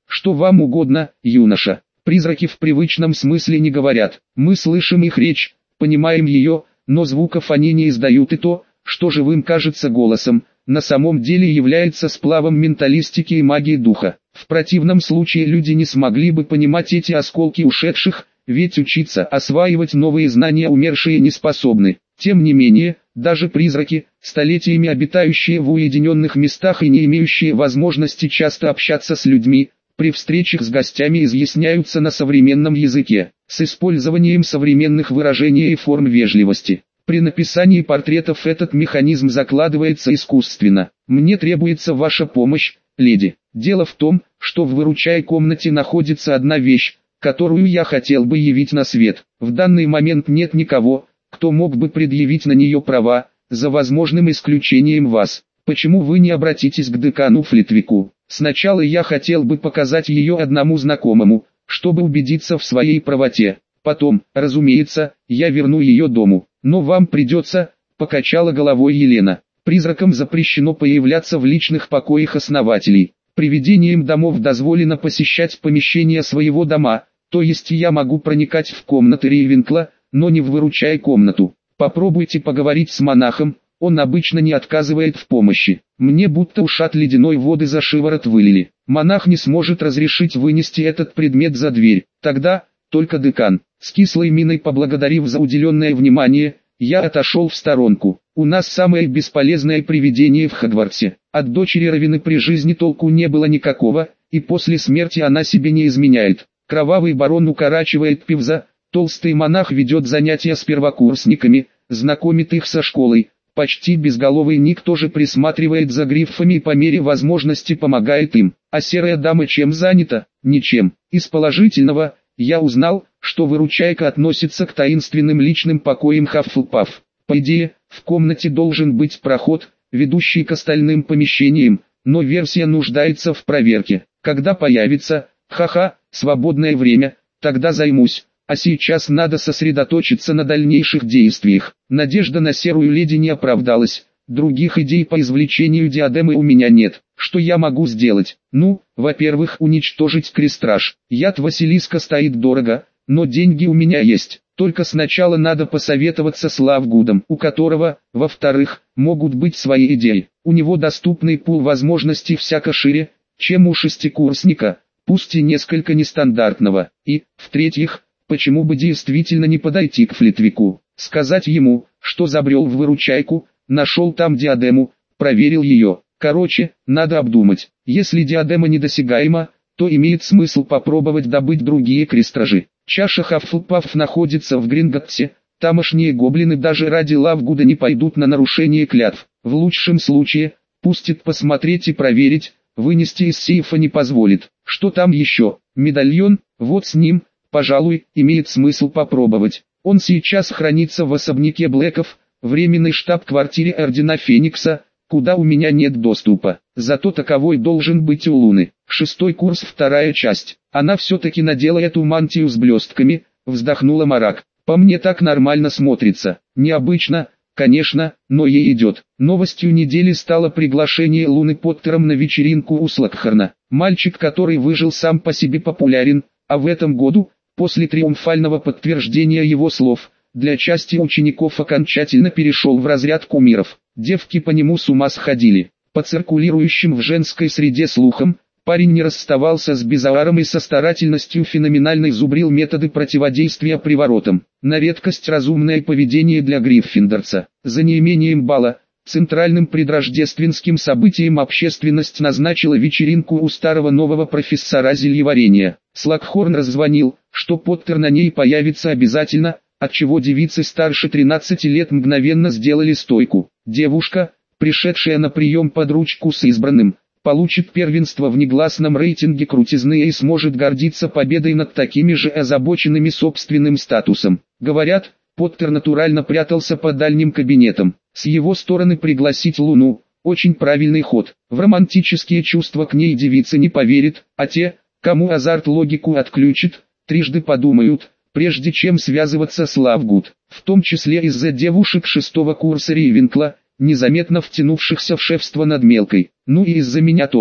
S1: Что вам угодно, юноша? Призраки в привычном смысле не говорят. Мы слышим их речь, понимаем ее, но звуков они не издают, и то, что живым кажется голосом, на самом деле является сплавом менталистики и магии духа. В противном случае люди не смогли бы понимать эти осколки ушедших, ведь учиться осваивать новые знания умершие не способны. Тем не менее, даже призраки, столетиями обитающие в уединенных местах и не имеющие возможности часто общаться с людьми, при встречах с гостями изъясняются на современном языке, с использованием современных выражений и форм вежливости. При написании портретов этот механизм закладывается искусственно. Мне требуется ваша помощь, леди. Дело в том, что в выручай комнате находится одна вещь, которую я хотел бы явить на свет. В данный момент нет никого, кто мог бы предъявить на нее права, за возможным исключением вас. Почему вы не обратитесь к декану Флитвику? Сначала я хотел бы показать ее одному знакомому, чтобы убедиться в своей правоте. Потом, разумеется, я верну ее дому. Но вам придется, покачала головой Елена. Призракам запрещено появляться в личных покоях основателей. Привидениям домов дозволено посещать помещения своего дома, то есть я могу проникать в комнаты Рейвенкла, но не в выручай комнату. Попробуйте поговорить с монахом, он обычно не отказывает в помощи. Мне будто ушат ледяной воды за шиворот вылили. Монах не сможет разрешить вынести этот предмет за дверь. Тогда, только декан. С кислой миной поблагодарив за уделенное внимание, я отошел в сторонку. У нас самое бесполезное привидение в Хогвартсе. От дочери Равины при жизни толку не было никакого, и после смерти она себе не изменяет. Кровавый барон укорачивает Пивза, толстый монах ведет занятия с первокурсниками, знакомит их со школой. Почти безголовый Ник тоже присматривает за гриффами и по мере возможности помогает им. А серая дама чем занята? Ничем. Из положительного, я узнал, что выручайка относится к таинственным личным покоям Хаффлпаф. По идее, в комнате должен быть проход, ведущий к остальным помещениям, но версия нуждается в проверке. Когда появится, свободное время, тогда займусь. А сейчас надо сосредоточиться на дальнейших действиях. Надежда на серую леди не оправдалась. Других идей по извлечению диадемы у меня нет. Что я могу сделать? Ну, во-первых, уничтожить крестраж. Яд Василиска стоит дорого, но деньги у меня есть. Только сначала надо посоветоваться с Лавгудом, у которого, во-вторых, могут быть свои идеи. У него доступный пул возможностей всяко шире, чем у шестикурсника, пусть и несколько нестандартного. И, в-третьих, почему бы действительно не подойти к Флитвику, сказать ему, что забрел в выручайку, нашел там диадему, проверил ее. Короче, надо обдумать. Если диадема недосягаема, то имеет смысл попробовать добыть другие крестражи. Чаша Хаффлпаф находится в Гринготтсе, тамошние гоблины даже ради Лавгуда не пойдут на нарушение клятв. В лучшем случае, пустит посмотреть и проверить, вынести из сейфа не позволит. Что там еще? Медальон, вот с ним, пожалуй, имеет смысл попробовать. Он сейчас хранится в особняке Блэков, временной штаб-квартире Ордена Феникса, куда у меня нет доступа. Зато таковой должен быть у Луны. 6-й курс, 2-я часть. Она все-таки надела эту мантию с блестками, вздохнула Марак. По мне так нормально смотрится. Необычно, конечно, но ей идет. Новостью недели стало приглашение Луны Поттером на вечеринку у Слокхорна. Мальчик, который выжил, сам по себе популярен, а в этом году, после триумфального подтверждения его слов, для части учеников окончательно перешел в разряд кумиров. Девки по нему с ума сходили. По циркулирующим в женской среде слухам, парень не расставался с Безааром и со старательностью феноменальной зубрил методы противодействия приворотам. На редкость разумное поведение для гриффиндорца. За неимением балла, центральным предрождественским событием общественность назначила вечеринку у старого нового профессора зельеварения. Слокхорн раззвонил, что Поттер на ней появится обязательно, отчего девицы старше 13 лет мгновенно сделали стойку. Девушка, пришедшая на прием под ручку с избранным, получит первенство в негласном рейтинге крутизны и сможет гордиться победой над такими же озабоченными собственным статусом. Говорят, Поттер натурально прятался по дальним кабинетам. С его стороны пригласить Луну – очень правильный ход. В романтические чувства к ней девица не поверит, а те, кому азарт логику отключит, трижды подумают, прежде чем связываться с Лавгуд. В том числе из-за девушек 6-го курса Рейвенкла, незаметно втянувшихся в шефство над мелкой. Ну и из-за меня тоже.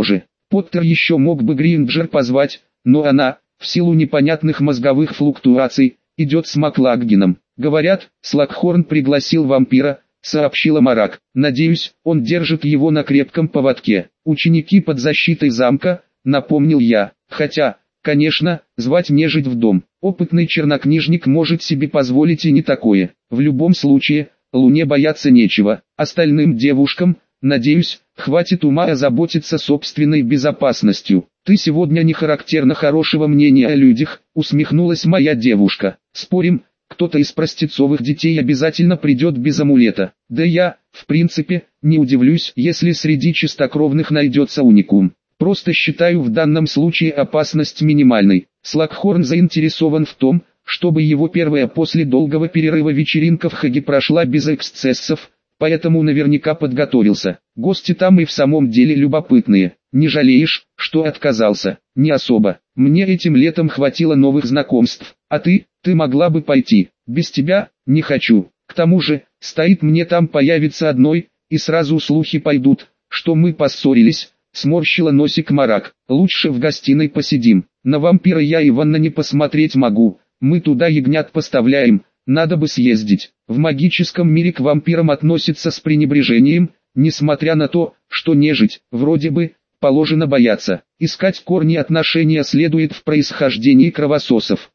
S1: Поттер еще мог бы Гринджер позвать, но она, в силу непонятных мозговых флуктуаций, идет с Маклаггином. Говорят, Слакхорн пригласил вампира, сообщила Марак. Надеюсь, он держит его на крепком поводке. Ученики под защитой замка, напомнил я. Хотя, конечно, звать нежить в дом. Опытный чернокнижник может себе позволить и не такое. В любом случае, Луне бояться нечего. Остальным девушкам, надеюсь, хватит ума озаботиться собственной безопасностью. Ты сегодня не характерно хорошего мнения о людях, усмехнулась моя девушка. Спорим, кто-то из простецовых детей обязательно придет без амулета. Да я, в принципе, не удивлюсь, если среди чистокровных найдется уникум. Просто считаю в данном случае опасность минимальной. Слакхорн заинтересован в том, чтобы его первая после долгого перерыва вечеринка в Хаге прошла без эксцессов, поэтому наверняка подготовился. Гости там и в самом деле любопытные. Не жалеешь, что отказался? Не особо. Мне этим летом хватило новых знакомств. А ты могла бы пойти. Без тебя, не хочу. К тому же, стоит мне там появиться одной, и сразу слухи пойдут, что мы поссорились. Сморщила носик Марак. Лучше в гостиной посидим. На вампира я Иванна не посмотреть могу. Мы туда ягнят поставляем. Надо бы съездить. В магическом мире к вампирам относятся с пренебрежением, несмотря на то, что нежить, вроде бы, положено бояться. Искать корни отношения следует в происхождении кровососов.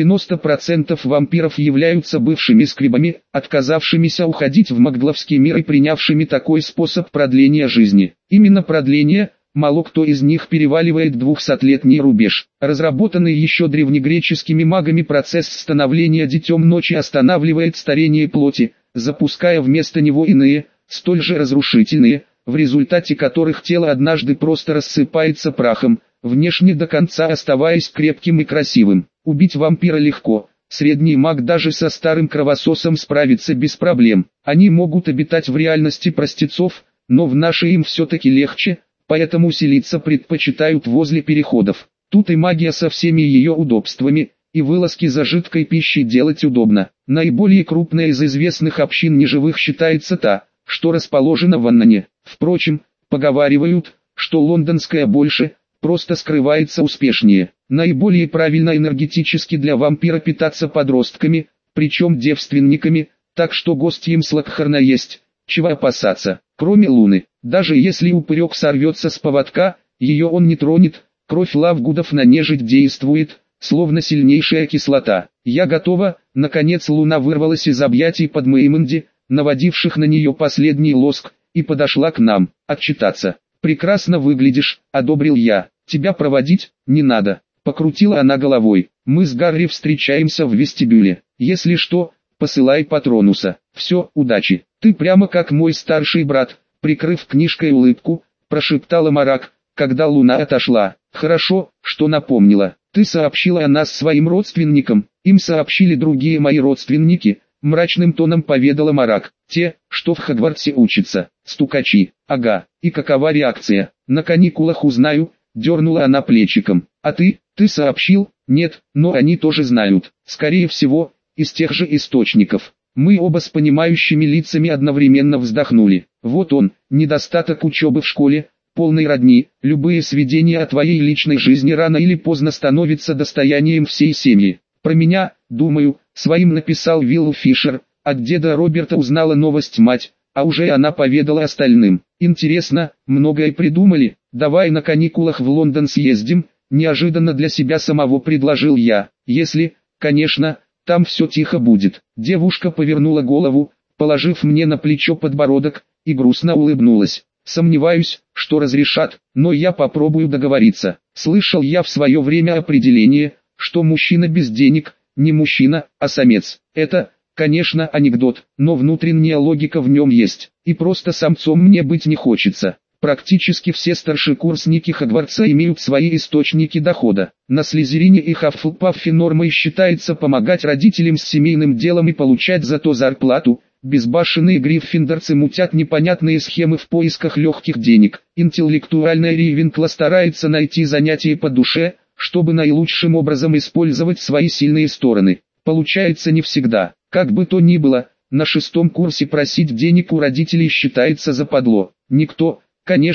S1: 90% вампиров являются бывшими сквибами, отказавшимися уходить в магловский мир и принявшими такой способ продления жизни. Именно продление, мало кто из них переваливает 200-летний рубеж. Разработанный еще древнегреческими магами процесс становления детем ночи останавливает старение плоти, запуская вместо него иные, столь же разрушительные, в результате которых тело однажды просто рассыпается прахом, внешне до конца оставаясь крепким и красивым. Убить вампира легко, средний маг даже со старым кровососом справится без проблем. Они могут обитать в реальности простецов, но в нашей им все-таки легче, поэтому селиться предпочитают возле переходов. Тут и магия со всеми ее удобствами, и вылазки за жидкой пищей делать удобно. Наиболее крупная из известных общин неживых считается та, что расположена в Аннане. Впрочем, поговаривают, что лондонская больше, просто скрывается успешнее. Наиболее правильно энергетически для вампира питаться подростками, причем девственниками, так что гостьям Слакхорна есть, чего опасаться. Кроме Луны, даже если упырек сорвется с поводка, ее он не тронет, кровь Лавгудов на нежить действует, словно сильнейшая кислота. Я готова, наконец Луна вырвалась из объятий Падмеймонди, наводивших на нее последний лоск, и подошла к нам, отчитаться. «Прекрасно выглядишь», — одобрил я. «Тебя проводить не надо». Покрутила она головой. «Мы с Гарри встречаемся в вестибюле. Если что, посылай Патронуса. Все, удачи. Ты прямо как мой старший брат», — прикрыв книжкой улыбку, прошептала Марак, когда Луна отошла. «Хорошо, что напомнила. Ты сообщила о нас своим родственникам. Им сообщили другие мои родственники», — мрачным тоном поведала Марак. «Те, что в Хогвартсе учатся. Стукачи. Ага. И какова реакция? На каникулах узнаю», — дернула она плечиком. «А ты сообщил?» «Нет, но они тоже знают. Скорее всего, из тех же источников». Мы оба с понимающими лицами одновременно вздохнули. Вот он, недостаток учебы в школе, полной родни. Любые сведения о твоей личной жизни рано или поздно становятся достоянием всей семьи. Про меня, думаю, своим написал Вилл Фишер. От деда Роберта узнала новость мать, а уже она поведала остальным. Интересно, многое придумали. Давай на каникулах в Лондон съездим. Неожиданно для себя самого предложил я. Если, конечно, там все тихо будет. Девушка повернула голову, положив мне на плечо подбородок, и грустно улыбнулась. Сомневаюсь, что разрешат, но я попробую договориться. Слышал я в свое время определение, что мужчина без денег, не мужчина, а самец. Это, конечно, анекдот, но внутренняя логика в нем есть. И просто самцом мне быть не хочется. Практически все старшекурсники Хогвартса имеют свои источники дохода. На Слизерине и Хаффлпаффе нормой считается помогать родителям с семейным делом и получать за то зарплату. Безбашенные гриффиндорцы мутят непонятные схемы в поисках легких денег. Интеллектуальная Рейвенкла старается найти занятие по душе, чтобы наилучшим образом использовать свои сильные стороны. Получается не всегда. Как бы то ни было, на 6-м курсе просить денег у родителей считается западло. Никто, конечно,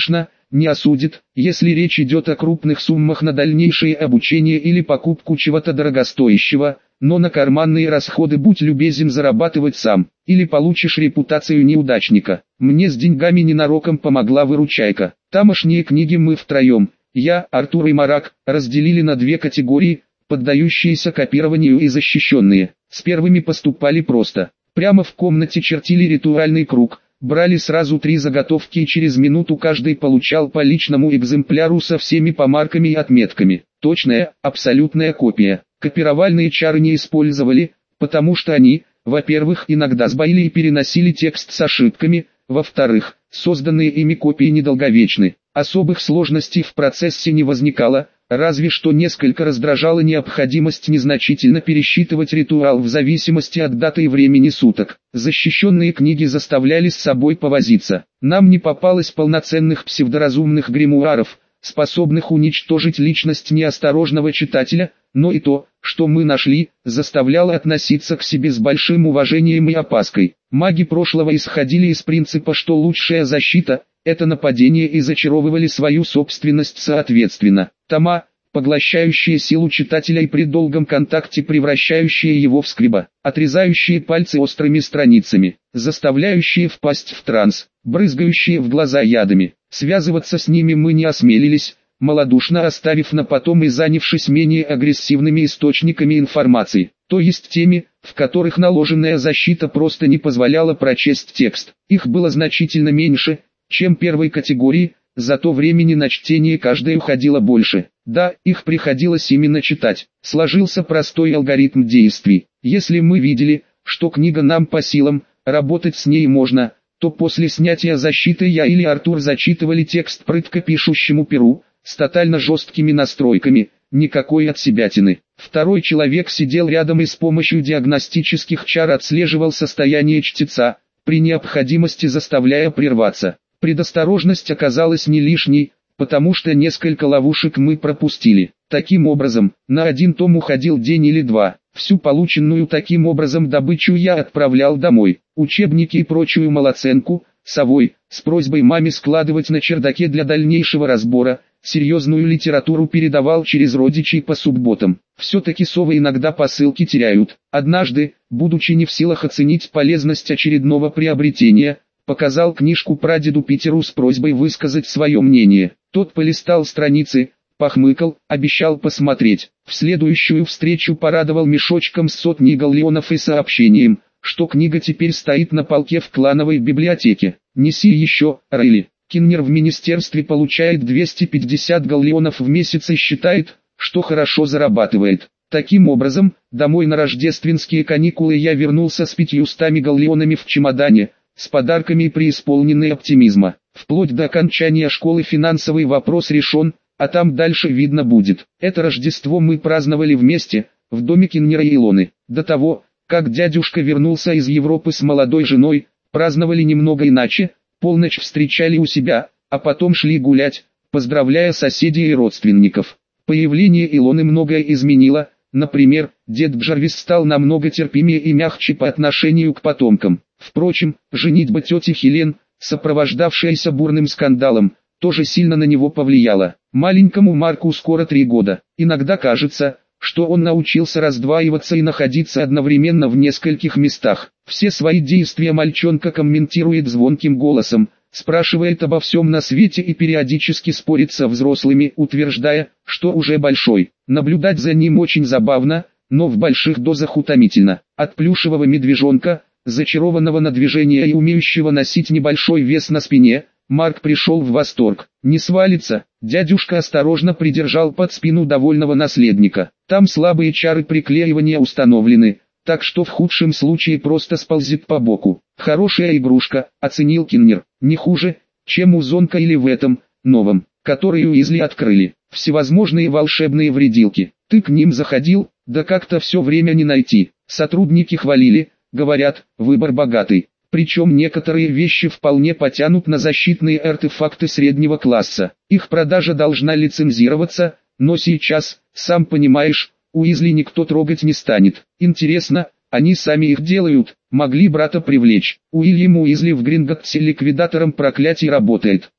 S1: не осудит, если речь идет о крупных суммах на дальнейшее обучение или покупку чего-то дорогостоящего, но на карманные расходы будь любезен зарабатывать сам, или получишь репутацию неудачника. Мне с деньгами ненароком помогла выручайка. Тамошние книги мы втроем, я, Артур и Марак, разделили на две категории, поддающиеся копированию и защищенные. С первыми поступали просто. Прямо в комнате чертили ритуальный круг, брали сразу 3 заготовки и через минуту каждый получал по личному экземпляру со всеми помарками и отметками. Точная, абсолютная копия. Копировальные чары не использовали, потому что они, во-первых, иногда сбоили и переносили текст с ошибками, во-вторых, созданные ими копии недолговечны. Особых сложностей в процессе не возникало, разве что несколько раздражала необходимость незначительно пересчитывать ритуал в зависимости от даты и времени суток. Защищенные книги заставляли с собой повозиться. Нам не попалось полноценных псевдоразумных гримуаров, способных уничтожить личность неосторожного читателя, но и то, что мы нашли, заставляло относиться к себе с большим уважением и опаской. Маги прошлого исходили из принципа, что лучшая защита – это нападение, и зачаровывали свою собственность соответственно. Тома, поглощающие силу читателя и при долгом контакте превращающие его в скриба, отрезающие пальцы острыми страницами, заставляющие впасть в транс, брызгающие в глаза ядами. Связываться с ними мы не осмелились, малодушно оставив на потом и занявшись менее агрессивными источниками информации, то есть теми, в которых наложенная защита просто не позволяла прочесть текст. Их было значительно меньше, чем первой категории, зато времени на чтение каждой уходило больше. Да, их приходилось именно читать. Сложился простой алгоритм действий. Если мы видели, что книга нам по силам, работать с ней можно, то после снятия защиты я или Артур зачитывали текст прытко пишущему перу, с тотально жесткими настройками, никакой отсебятины. Второй человек сидел рядом и с помощью диагностических чар отслеживал состояние чтеца, при необходимости заставляя прерваться. Предосторожность оказалась не лишней, потому что несколько ловушек мы пропустили. Таким образом, на один том уходил день или два. Всю полученную таким образом добычу я отправлял домой. Учебники и прочую малоценку, совой, с просьбой маме складывать на чердаке для дальнейшего разбора. Серьезную литературу передавал через родичей по субботам. Все-таки совы иногда посылки теряют. Однажды, будучи не в силах оценить полезность очередного приобретения, показал книжку прадеду Питеру с просьбой высказать свое мнение. Тот полистал страницы, похмыкал, обещал посмотреть. В следующую встречу порадовал мешочком с сотней галлеонов и сообщением, что книга теперь стоит на полке в клановой библиотеке. Неси еще, Рейли. Киннер в министерстве получает 250 галлеонов в месяц и считает, что хорошо зарабатывает. Таким образом, домой на рождественские каникулы я вернулся с 500 галлеонами в чемодане, с подарками и преисполненный оптимизма. Вплоть до окончания школы финансовый вопрос решен, а там дальше видно будет. Это Рождество мы праздновали вместе, в доме Киннера и Илоны. До того, как дядюшка вернулся из Европы с молодой женой, праздновали немного иначе, полночь встречали у себя, а потом шли гулять, поздравляя соседей и родственников. Появление Илоны многое изменило, например, дед Джарвис стал намного терпимее и мягче по отношению к потомкам. Впрочем, женитьба тети Хелен, сопровождавшаяся бурным скандалом, тоже сильно на него повлияла. Маленькому Марку скоро 3 года. Иногда кажется, что он научился раздваиваться и находиться одновременно в нескольких местах. Все свои действия мальчонка комментирует звонким голосом, спрашивает обо всем на свете и периодически спорит со взрослыми, утверждая, что уже большой. Наблюдать за ним очень забавно, но в больших дозах утомительно. От плюшевого медвежонка, зачарованного на движение и умеющего носить небольшой вес на спине, Марк пришел в восторг. Не свалится, дядюшка осторожно придержал под спину довольного наследника. Там слабые чары приклеивания установлены, так что в худшем случае просто сползет по боку. Хорошая игрушка, оценил Киннер, не хуже, чем у Зонка или в этом, новом, который Уизли открыли. Всевозможные волшебные вредилки. Ты к ним заходил, да как-то все время не найти. Сотрудники хвалили, говорят, выбор богатый. Причем некоторые вещи вполне потянут на защитные артефакты среднего класса. Их продажа должна лицензироваться, но сейчас, сам понимаешь, Уизли никто трогать не станет. Интересно, они сами их делают, могли брата привлечь. Уильям Уизли в Гринготте ликвидатором проклятий работает.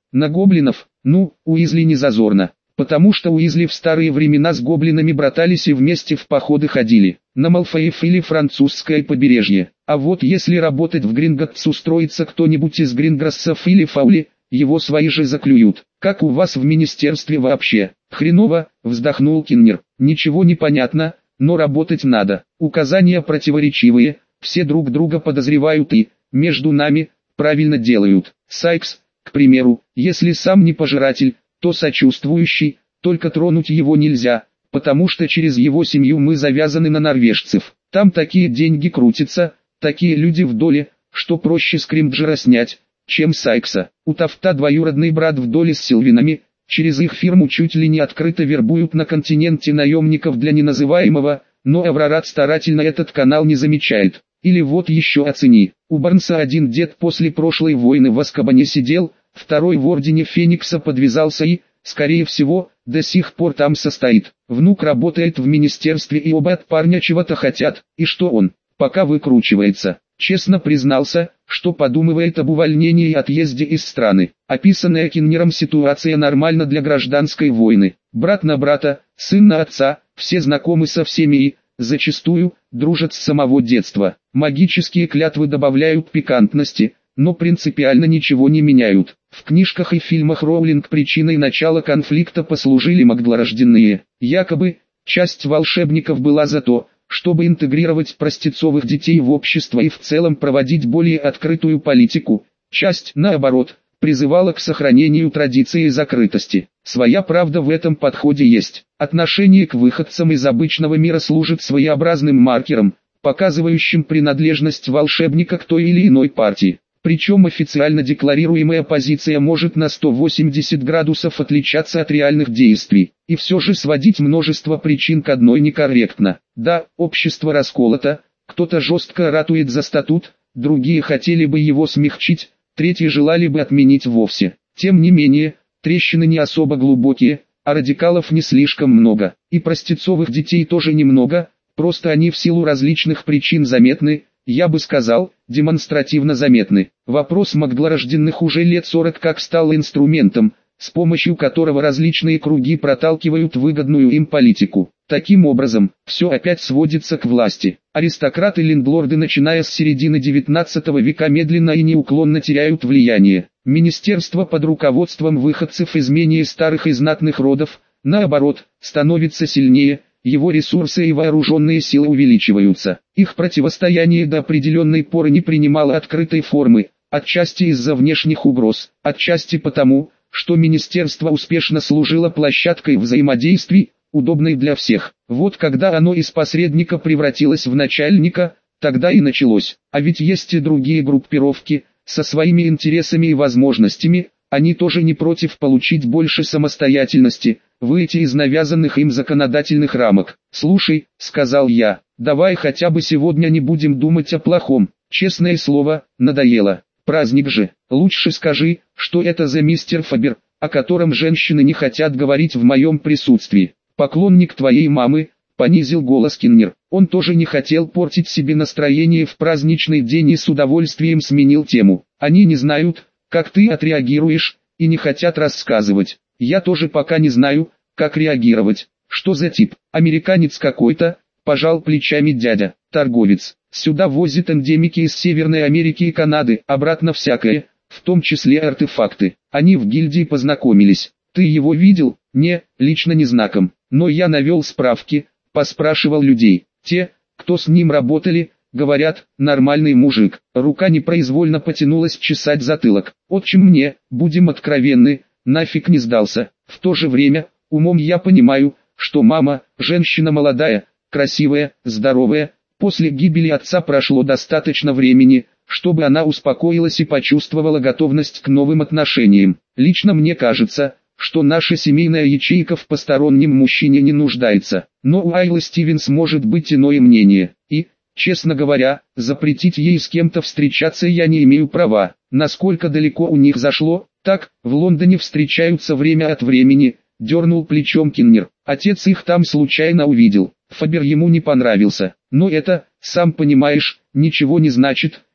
S1: На гоблинов? Ну, Уизли не зазорно. Потому что Уизли в старые времена с гоблинами братались и вместе в походы ходили. На Малфоев или французское побережье. А вот если работать в Гринготс устроится кто-нибудь из Гринграссов или Фаули, его свои же заклюют. Как у вас в министерстве вообще? Хреново, вздохнул Киннер. Ничего не понятно, но работать надо. Указания противоречивые, все друг друга подозревают и, между нами, правильно делают. Сайкс, к примеру, если сам не пожиратель, то сочувствующий, только тронуть его нельзя, потому что через его семью мы завязаны на норвежцев. Там такие деньги крутятся, такие люди в доле, что проще Скримджера снять, чем Сайкса. У Тафта двоюродный брат в доле с Силвинами, через их фирму чуть ли не открыто вербуют на континенте наемников для неназываемого, но Аврорат старательно этот канал не замечает. Или вот еще оцени, у Барнса один дед после прошлой войны в Азкабане сидел, второй в Ордене Феникса подвязался и, скорее всего, до сих пор там состоит. Внук работает в министерстве и оба от парня чего-то хотят, и что он, пока выкручивается. Честно признался, что подумывает об увольнении и отъезде из страны. Описанная Киннером ситуация нормальна для гражданской войны. Брат на брата, сын на отца, все знакомы со всеми и, зачастую, дружат с самого детства. Магические клятвы добавляют пикантности, но принципиально ничего не меняют. В книжках и фильмах Роулинг причиной начала конфликта послужили магдлорожденные. Якобы, часть волшебников была за то, чтобы интегрировать простецовых детей в общество и в целом проводить более открытую политику. Часть, наоборот, призывала к сохранению традиции и закрытости. Своя правда в этом подходе есть. Отношение к выходцам из обычного мира служит своеобразным маркером, показывающим принадлежность волшебника к той или иной партии. Причем официально декларируемая позиция может на 180 градусов отличаться от реальных действий. И все же сводить множество причин к одной некорректно. Да, общество расколото, кто-то жестко ратует за статут, другие хотели бы его смягчить, третьи желали бы отменить вовсе. Тем не менее, трещины не особо глубокие, а радикалов не слишком много. И простецовых детей тоже немного, просто они в силу различных причин заметны, я бы сказал, демонстративно заметны. Вопрос магдлорожденных уже лет 40 как стал инструментом, с помощью которого различные круги проталкивают выгодную им политику. Таким образом, все опять сводится к власти. Аристократы-лендлорды начиная с середины 19 века медленно и неуклонно теряют влияние. Министерство под руководством выходцев из менее старых и знатных родов, наоборот, становится сильнее, его ресурсы и вооруженные силы увеличиваются. Их противостояние до определенной поры не принимало открытой формы, отчасти из-за внешних угроз, отчасти потому, что министерство успешно служило площадкой взаимодействий, удобной для всех. Вот когда оно из посредника превратилось в начальника, тогда и началось. А ведь есть и другие группировки, со своими интересами и возможностями, они тоже не против получить больше самостоятельности, выйти из навязанных им законодательных рамок. «Слушай», — сказал я, — «давай хотя бы сегодня не будем думать о плохом, честное слово, надоело. Праздник же, лучше скажи, что это за мистер Фабер, о котором женщины не хотят говорить в моем присутствии». «Поклонник твоей мамы», — понизил голос Киннер. Он тоже не хотел портить себе настроение в праздничный день и с удовольствием сменил тему. «Они не знают, как ты отреагируешь, и не хотят рассказывать. Я тоже пока не знаю, как реагировать. Что за тип? Американец какой-то?» — пожал плечами дядя. «Торговец. Сюда возит эндемики из Северной Америки и Канады, обратно всякое, в том числе артефакты. Они в гильдии познакомились. Ты его видел?» «Не, лично не знаком. Но я навел справки, поспрашивал людей. Те, кто с ним работали, говорят, нормальный мужик». Рука непроизвольно потянулась чесать затылок. «Отчим мне, будем откровенны, нафиг не сдался. В то же время, умом я понимаю, что мама, женщина молодая, красивая, здоровая. После гибели отца прошло достаточно времени, чтобы она успокоилась и почувствовала готовность к новым отношениям. Лично мне кажется, что наша семейная ячейка в постороннем мужчине не нуждается. Но у Айлы Стивенс может быть иное мнение. И, честно говоря, запретить ей с кем-то встречаться я не имею права. Насколько далеко у них зашло, так, в Лондоне встречаются время от времени», — дернул плечом Киннер. «Отец их там случайно увидел. Фабер ему не понравился. Но это, сам понимаешь, ничего не значит,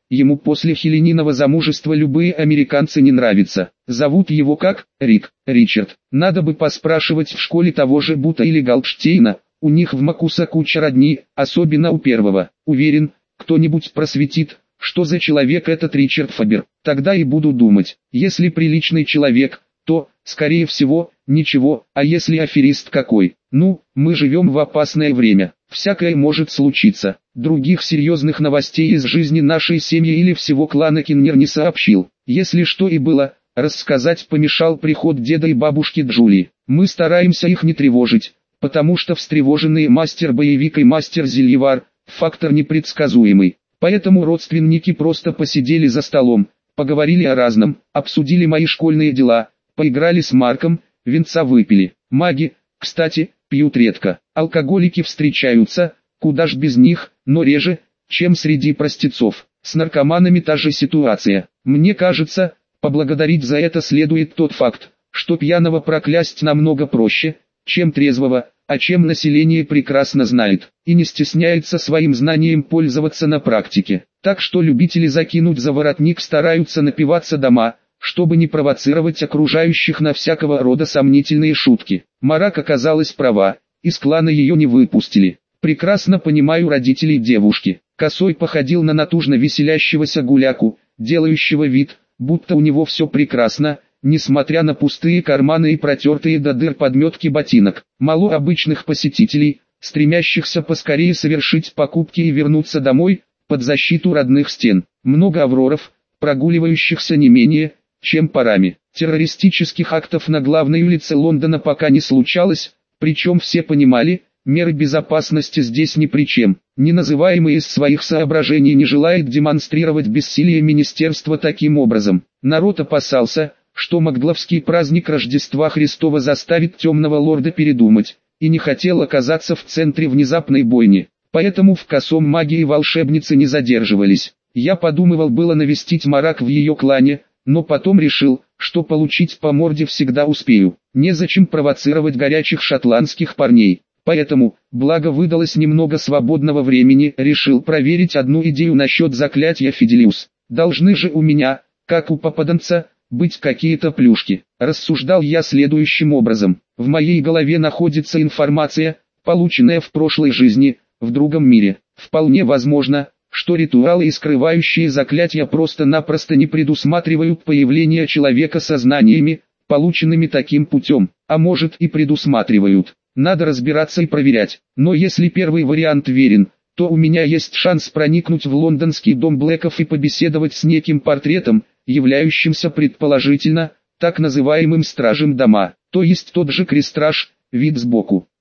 S1: ему после Хелениного замужества любые американцы не нравятся. Зовут его как? Рик, Ричард. Надо бы поспрашивать в школе того же Бута или Галдштейна, у них в Макуса куча родни, особенно у первого. Уверен, кто-нибудь просветит, что за человек этот Ричард Фабер. Тогда и буду думать, если приличный человек, то, скорее всего, ничего, а если аферист какой? Ну, мы живем в опасное время, всякое может случиться. Других серьезных новостей из жизни нашей семьи или всего клана Киннер не сообщил. Если что и было, рассказать помешал приход деда и бабушки Джулии. Мы стараемся их не тревожить, потому что встревоженные мастер-боевик и мастер-зельевар – фактор непредсказуемый. Поэтому родственники просто посидели за столом, поговорили о разном, обсудили мои школьные дела, поиграли с Марком, винца выпили. Маги, кстати, пьют редко. Алкоголики встречаются, куда ж без них, но реже, чем среди простецов. С наркоманами та же ситуация. Мне кажется, поблагодарить за это следует тот факт, что пьяного проклясть намного проще, чем трезвого, о чем население прекрасно знает, и не стесняется своим знанием пользоваться на практике. Так что любители закинуть за воротник стараются напиваться дома, чтобы не провоцировать окружающих на всякого рода сомнительные шутки. Марак оказалась права, из клана ее не выпустили. Прекрасно понимаю родителей девушки. Косой походил на натужно веселящегося гуляку, делающего вид, будто у него все прекрасно, несмотря на пустые карманы и протертые до дыр подметки ботинок. Мало обычных посетителей, стремящихся поскорее совершить покупки и вернуться домой, под защиту родных стен. Много авроров, прогуливающихся не менее, чем парами. Террористических актов на главной улице Лондона пока не случалось, причем все понимали, меры безопасности здесь ни при чем. Неназываемый из своих соображений не желает демонстрировать бессилие министерства таким образом. Народ опасался, что макгловский праздник Рождества Христова заставит темного лорда передумать, и не хотел оказаться в центре внезапной бойни. Поэтому в Косом маги и волшебницы не задерживались. Я подумывал было навестить Марак в ее клане, но потом решил, что получить по морде всегда успею. Незачем провоцировать горячих шотландских парней. Поэтому, благо выдалось немного свободного времени, решил проверить одну идею насчет заклятия Фиделиус. Должны же у меня, как у попаданца, быть какие-то плюшки. Рассуждал я следующим образом. В моей голове находится информация, полученная в прошлой жизни, в другом мире. Вполне возможно, что ритуалы и скрывающие заклятия просто-напросто не предусматривают появление человека со знаниями, полученными таким путем. А может и предусматривают. Надо разбираться и проверять. Но если первый вариант верен, то у меня есть шанс проникнуть в лондонский дом Блэков и побеседовать с неким портретом, являющимся предположительно, так называемым стражем дома, то есть тот же крестраж, вид сбоку.